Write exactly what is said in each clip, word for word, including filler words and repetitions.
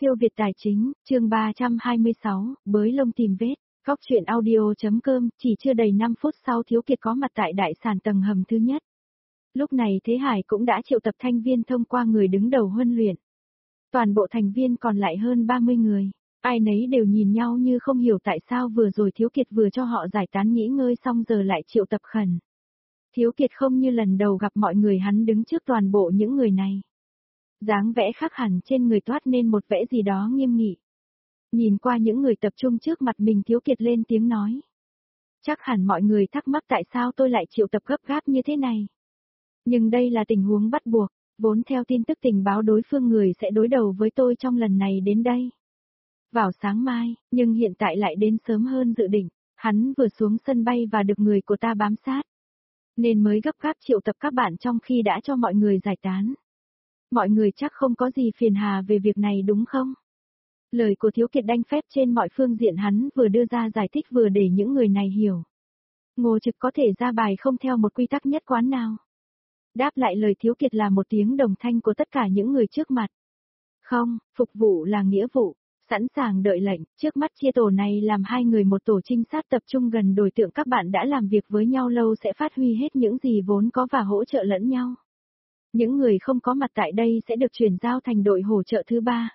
Siêu Việt Tài Chính, chương ba trăm hai mươi sáu, bới lông tìm vết, góc truyện audio.com, chỉ chưa đầy năm phút sau Thiếu Kiệt có mặt tại đại sảnh tầng hầm thứ nhất. Lúc này Thế Hải cũng đã triệu tập thành viên thông qua người đứng đầu huấn luyện. Toàn bộ thành viên còn lại hơn ba mươi người, ai nấy đều nhìn nhau như không hiểu tại sao vừa rồi Thiếu Kiệt vừa cho họ giải tán nghỉ ngơi xong giờ lại triệu tập khẩn. Thiếu Kiệt không như lần đầu gặp mọi người, hắn đứng trước toàn bộ những người này. Dáng vẽ khác hẳn trên người toát nên một vẻ gì đó nghiêm nghị. Nhìn qua những người tập trung trước mặt mình, Thiếu Kiệt lên tiếng nói. Chắc hẳn mọi người thắc mắc tại sao tôi lại triệu tập gấp gáp như thế này. Nhưng đây là tình huống bắt buộc, vốn theo tin tức tình báo đối phương người sẽ đối đầu với tôi trong lần này đến đây. Vào sáng mai, nhưng hiện tại lại đến sớm hơn dự định, hắn vừa xuống sân bay và được người của ta bám sát. Nên mới gấp gáp triệu tập các bạn trong khi đã cho mọi người giải tán. Mọi người chắc không có gì phiền hà về việc này đúng không? Lời của Thiếu Kiệt đanh phép trên mọi phương diện, hắn vừa đưa ra giải thích vừa để những người này hiểu. Ngô Trực có thể ra bài không theo một quy tắc nhất quán nào. Đáp lại lời Thiếu Kiệt là một tiếng đồng thanh của tất cả những người trước mặt. Không, phục vụ là nghĩa vụ, sẵn sàng đợi lệnh. Trước mắt chia tổ này làm hai người một tổ trinh sát tập trung gần đối tượng, các bạn đã làm việc với nhau lâu sẽ phát huy hết những gì vốn có và hỗ trợ lẫn nhau. Những người không có mặt tại đây sẽ được chuyển giao thành đội hỗ trợ thứ ba.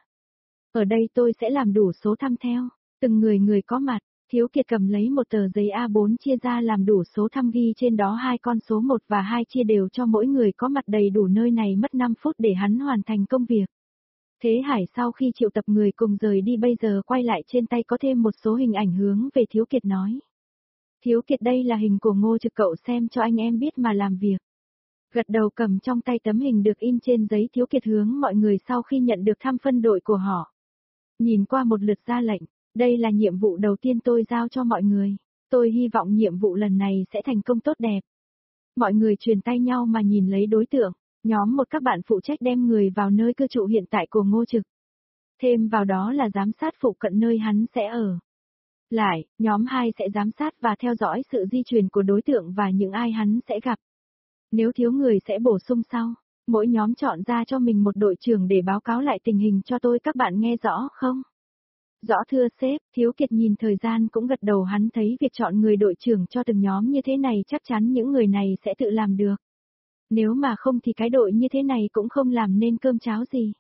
Ở đây tôi sẽ làm đủ số thăm theo, từng người người có mặt. Thiếu Kiệt cầm lấy một tờ giấy A bốn chia ra làm đủ số thăm, ghi trên đó hai con số một và hai chia đều cho mỗi người có mặt đầy đủ nơi này, mất năm phút để hắn hoàn thành công việc. Thế Hải sau khi triệu tập người cùng rời đi bây giờ quay lại, trên tay có thêm một số hình ảnh hướng về Thiếu Kiệt nói. Thiếu Kiệt, đây là hình của Ngô Trực, cậu xem cho anh em biết mà làm việc. Gật đầu cầm trong tay tấm hình được in trên giấy, Thiếu Kiệt hướng mọi người sau khi nhận được thăm phân đội của họ. Nhìn qua một lượt ra lệnh, đây là nhiệm vụ đầu tiên tôi giao cho mọi người. Tôi hy vọng nhiệm vụ lần này sẽ thành công tốt đẹp. Mọi người truyền tay nhau mà nhìn lấy đối tượng. Nhóm một các bạn phụ trách đem người vào nơi cư trú hiện tại của Ngô Trực. Thêm vào đó là giám sát phụ cận nơi hắn sẽ ở. Lại, nhóm hai sẽ giám sát và theo dõi sự di chuyển của đối tượng và những ai hắn sẽ gặp. Nếu thiếu người sẽ bổ sung sau. Mỗi nhóm chọn ra cho mình một đội trưởng để báo cáo lại tình hình cho tôi, các bạn nghe rõ không? Rõ thưa sếp. Thiếu Kiệt nhìn thời gian cũng gật đầu, hắn thấy việc chọn người đội trưởng cho từng nhóm như thế này chắc chắn những người này sẽ tự làm được. Nếu mà không thì cái đội như thế này cũng không làm nên cơm cháo gì.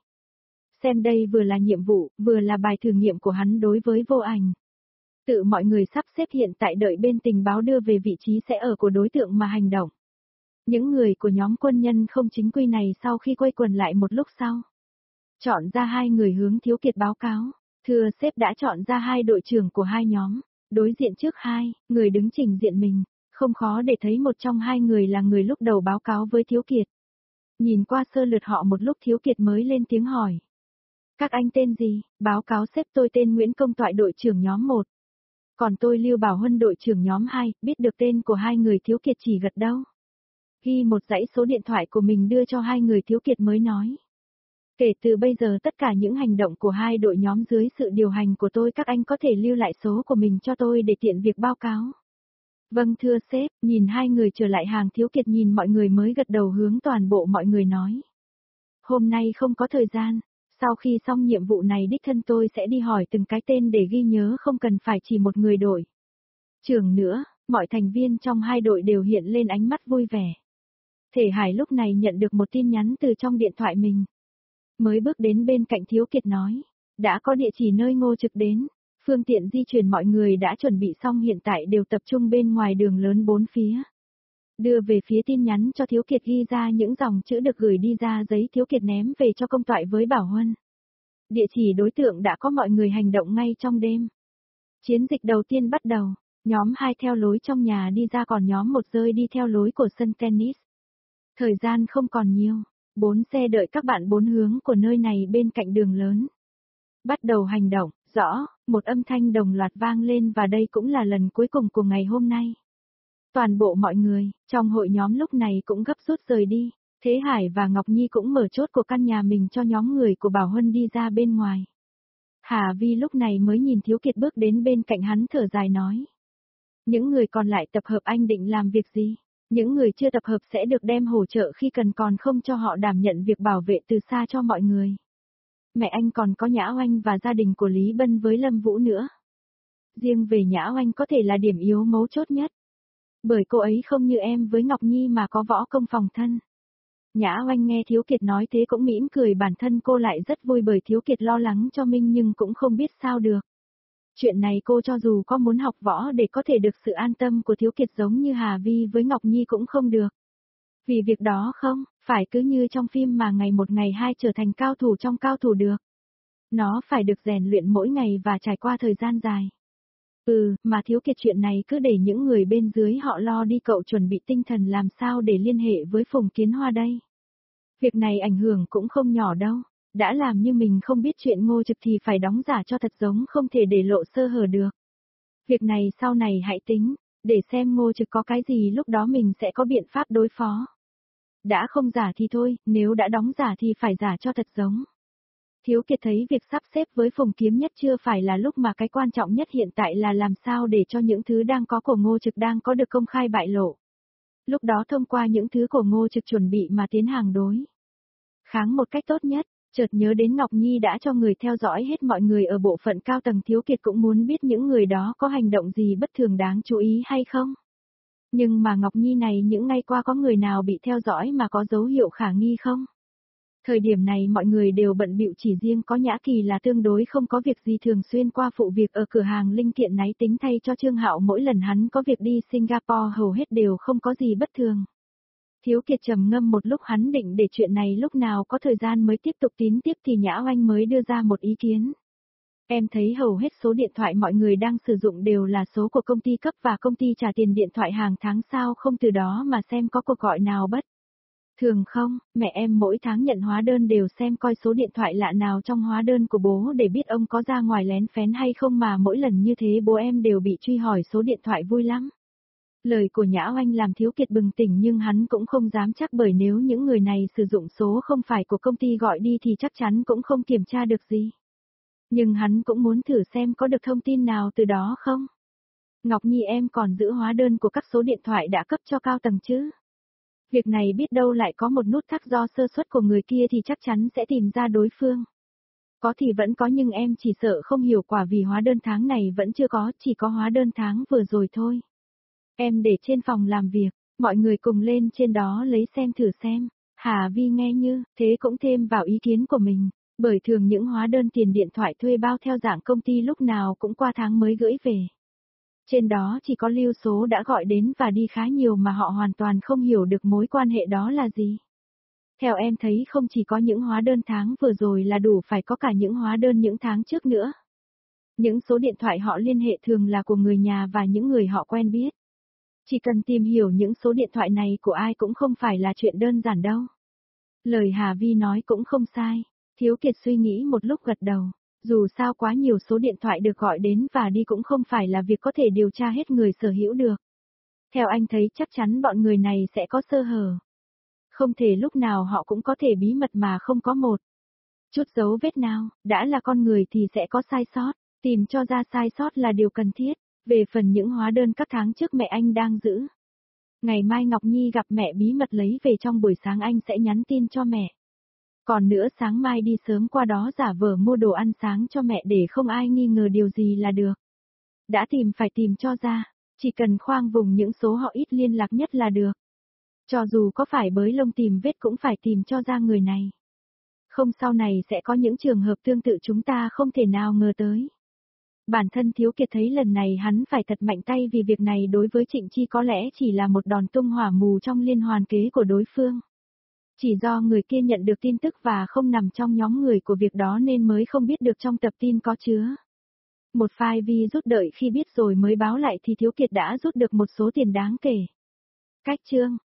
Xem đây vừa là nhiệm vụ, vừa là bài thử nghiệm của hắn đối với Vô Ảnh. Tự mọi người sắp xếp hiện tại, đợi bên tình báo đưa về vị trí sẽ ở của đối tượng mà hành động. Những người của nhóm quân nhân không chính quy này sau khi quây quần lại một lúc sau, chọn ra hai người hướng Thiếu Kiệt báo cáo. Thưa sếp, đã chọn ra hai đội trưởng của hai nhóm. Đối diện trước hai, người đứng trình diện mình. Không khó để thấy một trong hai người là người lúc đầu báo cáo với Thiếu Kiệt. Nhìn qua sơ lược họ một lúc, Thiếu Kiệt mới lên tiếng hỏi. Các anh tên gì? Báo cáo sếp, tôi tên Nguyễn Công Toại, đội trưởng nhóm một. Còn tôi Lưu Bảo Huân, đội trưởng nhóm hai. Biết được tên của hai người, Thiếu Kiệt chỉ gật đầu. Ghi một dãy số điện thoại của mình đưa cho hai người, Thiếu Kiệt mới nói. Kể từ bây giờ tất cả những hành động của hai đội nhóm dưới sự điều hành của tôi, các anh có thể lưu lại số của mình cho tôi để tiện việc báo cáo. Vâng thưa sếp. Nhìn hai người trở lại hàng, Thiếu Kiệt nhìn mọi người mới gật đầu hướng toàn bộ mọi người nói. Hôm nay không có thời gian. Sau khi xong nhiệm vụ này đích thân tôi sẽ đi hỏi từng cái tên để ghi nhớ, không cần phải chỉ một người đội trưởng nữa. Mọi thành viên trong hai đội đều hiện lên ánh mắt vui vẻ. Thể Hải lúc này nhận được một tin nhắn từ trong điện thoại mình. Mới bước đến bên cạnh Thiếu Kiệt nói. Đã có địa chỉ nơi Ngô Trực đến. Phương tiện di chuyển mọi người đã chuẩn bị xong, hiện tại đều tập trung bên ngoài đường lớn bốn phía. Đưa về phía tin nhắn cho Thiếu Kiệt, ghi ra những dòng chữ được gửi đi ra giấy. Thiếu Kiệt ném về cho Công Toại với Bảo Huân. Địa chỉ đối tượng đã có, mọi người hành động ngay trong đêm. Chiến dịch đầu tiên bắt đầu. Nhóm hai theo lối trong nhà đi ra, còn nhóm một rơi đi theo lối của sân tennis. Thời gian không còn nhiều. Bốn xe đợi các bạn bốn hướng của nơi này bên cạnh đường lớn. Bắt đầu hành động. Rõ, một âm thanh đồng loạt vang lên, và đây cũng là lần cuối cùng của ngày hôm nay. Toàn bộ mọi người trong hội nhóm lúc này cũng gấp rút rời đi. Thế Hải và Ngọc Nhi cũng mở chốt của căn nhà mình cho nhóm người của Bảo Huân đi ra bên ngoài. Hà Vi lúc này mới nhìn Thiếu Kiệt bước đến bên cạnh hắn, thở dài nói. Những người còn lại tập hợp, anh định làm việc gì? Những người chưa tập hợp sẽ được đem hỗ trợ khi cần, còn không cho họ đảm nhận việc bảo vệ từ xa cho mọi người. mẹ anh còn có Nhã Oanh và gia đình của Lý Bân với Lâm Vũ nữa. Riêng về Nhã Oanh có thể là điểm yếu mấu chốt nhất. Bởi cô ấy không như em với Ngọc Nhi mà có võ công phòng thân. Nhã Oanh nghe Thiếu Kiệt nói thế cũng mỉm cười, bản thân cô lại rất vui bởi Thiếu Kiệt lo lắng cho Minh nhưng cũng không biết sao được. Chuyện này cô cho dù có muốn học võ để có thể được sự an tâm của Thiếu Kiệt giống như Hà Vi với Ngọc Nhi cũng không được. Vì việc đó không, phải cứ như trong phim mà ngày một ngày hai trở thành cao thủ trong cao thủ được. Nó phải được rèn luyện mỗi ngày và trải qua thời gian dài. Ừ, mà Thiếu Kiệt chuyện này cứ để những người bên dưới họ lo đi, cậu chuẩn bị tinh thần làm sao để liên hệ với Phùng Kiến Hoa đây. Việc này ảnh hưởng cũng không nhỏ đâu, đã làm như mình không biết chuyện Ngô Trực thì phải đóng giả cho thật giống, không thể để lộ sơ hở được. Việc này sau này hãy tính, để xem Ngô Trực có cái gì lúc đó mình sẽ có biện pháp đối phó. Đã không giả thì thôi, nếu đã đóng giả thì phải giả cho thật giống. Thiếu Kiệt thấy việc sắp xếp với Phùng Kiếm Nhất chưa phải là lúc mà cái quan trọng nhất hiện tại là làm sao để cho những thứ đang có của Ngô Trực đang có được công khai bại lộ. Lúc đó thông qua những thứ của Ngô Trực chuẩn bị mà tiến hàng đối kháng một cách tốt nhất. Chợt nhớ đến Ngọc Nhi đã cho người theo dõi hết mọi người ở bộ phận cao tầng, Thiếu Kiệt cũng muốn biết những người đó có hành động gì bất thường đáng chú ý hay không. Nhưng mà Ngọc Nhi này những ngày qua có người nào bị theo dõi mà có dấu hiệu khả nghi không? Thời điểm này mọi người đều bận bịu, chỉ riêng có Nhã Kỳ là tương đối không có việc gì, thường xuyên qua phụ việc ở cửa hàng linh kiện náy tính thay cho Trương Hạo, mỗi lần hắn có việc đi Singapore hầu hết đều không có gì bất thường. Thiếu Kiệt trầm ngâm một lúc, hắn định để chuyện này lúc nào có thời gian mới tiếp tục tín tiếp thì Nhã Oanh mới đưa ra một ý kiến. Em thấy hầu hết số điện thoại mọi người đang sử dụng đều là số của công ty cấp và công ty trả tiền điện thoại hàng tháng, sao không từ đó mà xem có cuộc gọi nào bất thường không? Mẹ em mỗi tháng nhận hóa đơn đều xem coi số điện thoại lạ nào trong hóa đơn của bố để biết ông có ra ngoài lén phén hay không, mà mỗi lần như thế bố em đều bị truy hỏi số điện thoại, vui lắm. Lời của Nhã Oanh làm Thiếu Kiệt bừng tỉnh, nhưng hắn cũng không dám chắc, bởi nếu những người này sử dụng số không phải của công ty gọi đi thì chắc chắn cũng không kiểm tra được gì. Nhưng hắn cũng muốn thử xem có được thông tin nào từ đó không. Ngọc Nhi em còn giữ hóa đơn của các số điện thoại đã cấp cho cao tầng chứ? Việc này biết đâu lại có một nút thắt do sơ suất của người kia thì chắc chắn sẽ tìm ra đối phương. Có thì vẫn có, nhưng em chỉ sợ không hiệu quả vì hóa đơn tháng này vẫn chưa có, chỉ có hóa đơn tháng vừa rồi thôi. Em để trên phòng làm việc, mọi người cùng lên trên đó lấy xem thử xem. Hà Vi nghe như thế cũng thêm vào ý kiến của mình, bởi thường những hóa đơn tiền điện thoại thuê bao theo dạng công ty lúc nào cũng qua tháng mới gửi về. Trên đó chỉ có lưu số đã gọi đến và đi khá nhiều mà họ hoàn toàn không hiểu được mối quan hệ đó là gì. Theo em thấy không chỉ có những hóa đơn tháng vừa rồi là đủ, phải có cả những hóa đơn những tháng trước nữa. Những số điện thoại họ liên hệ thường là của người nhà và những người họ quen biết. Chỉ cần tìm hiểu những số điện thoại này của ai cũng không phải là chuyện đơn giản đâu. Lời Hà Vi nói cũng không sai. Thiếu Kiệt suy nghĩ một lúc gật đầu. Dù sao quá nhiều số điện thoại được gọi đến và đi cũng không phải là việc có thể điều tra hết người sở hữu được. Theo anh thấy chắc chắn bọn người này sẽ có sơ hở. Không thể lúc nào họ cũng có thể bí mật mà không có một chút dấu vết nào. Đã là con người thì sẽ có sai sót. Tìm cho ra sai sót là điều cần thiết. Về phần những hóa đơn các tháng trước mẹ anh đang giữ, ngày mai Ngọc Nhi gặp mẹ bí mật lấy về, trong buổi sáng anh sẽ nhắn tin cho mẹ. Còn nữa sáng mai đi sớm qua đó giả vờ mua đồ ăn sáng cho mẹ để không ai nghi ngờ điều gì là được. Đã tìm phải tìm cho ra, chỉ cần khoang vùng những số họ ít liên lạc nhất là được. Cho dù có phải bới lông tìm vết cũng phải tìm cho ra người này. Không sau này sẽ có những trường hợp tương tự chúng ta không thể nào ngờ tới. Bản thân Thiếu Kiệt thấy lần này hắn phải thật mạnh tay, vì việc này đối với Trịnh Chi có lẽ chỉ là một đòn tung hỏa mù trong liên hoàn kế của đối phương. Chỉ do người kia nhận được tin tức và không nằm trong nhóm người của việc đó nên mới không biết được trong tập tin có chứa một file vi rút, đợi khi biết rồi mới báo lại thì Thiếu Kiệt đã rút được một số tiền đáng kể. Cách chương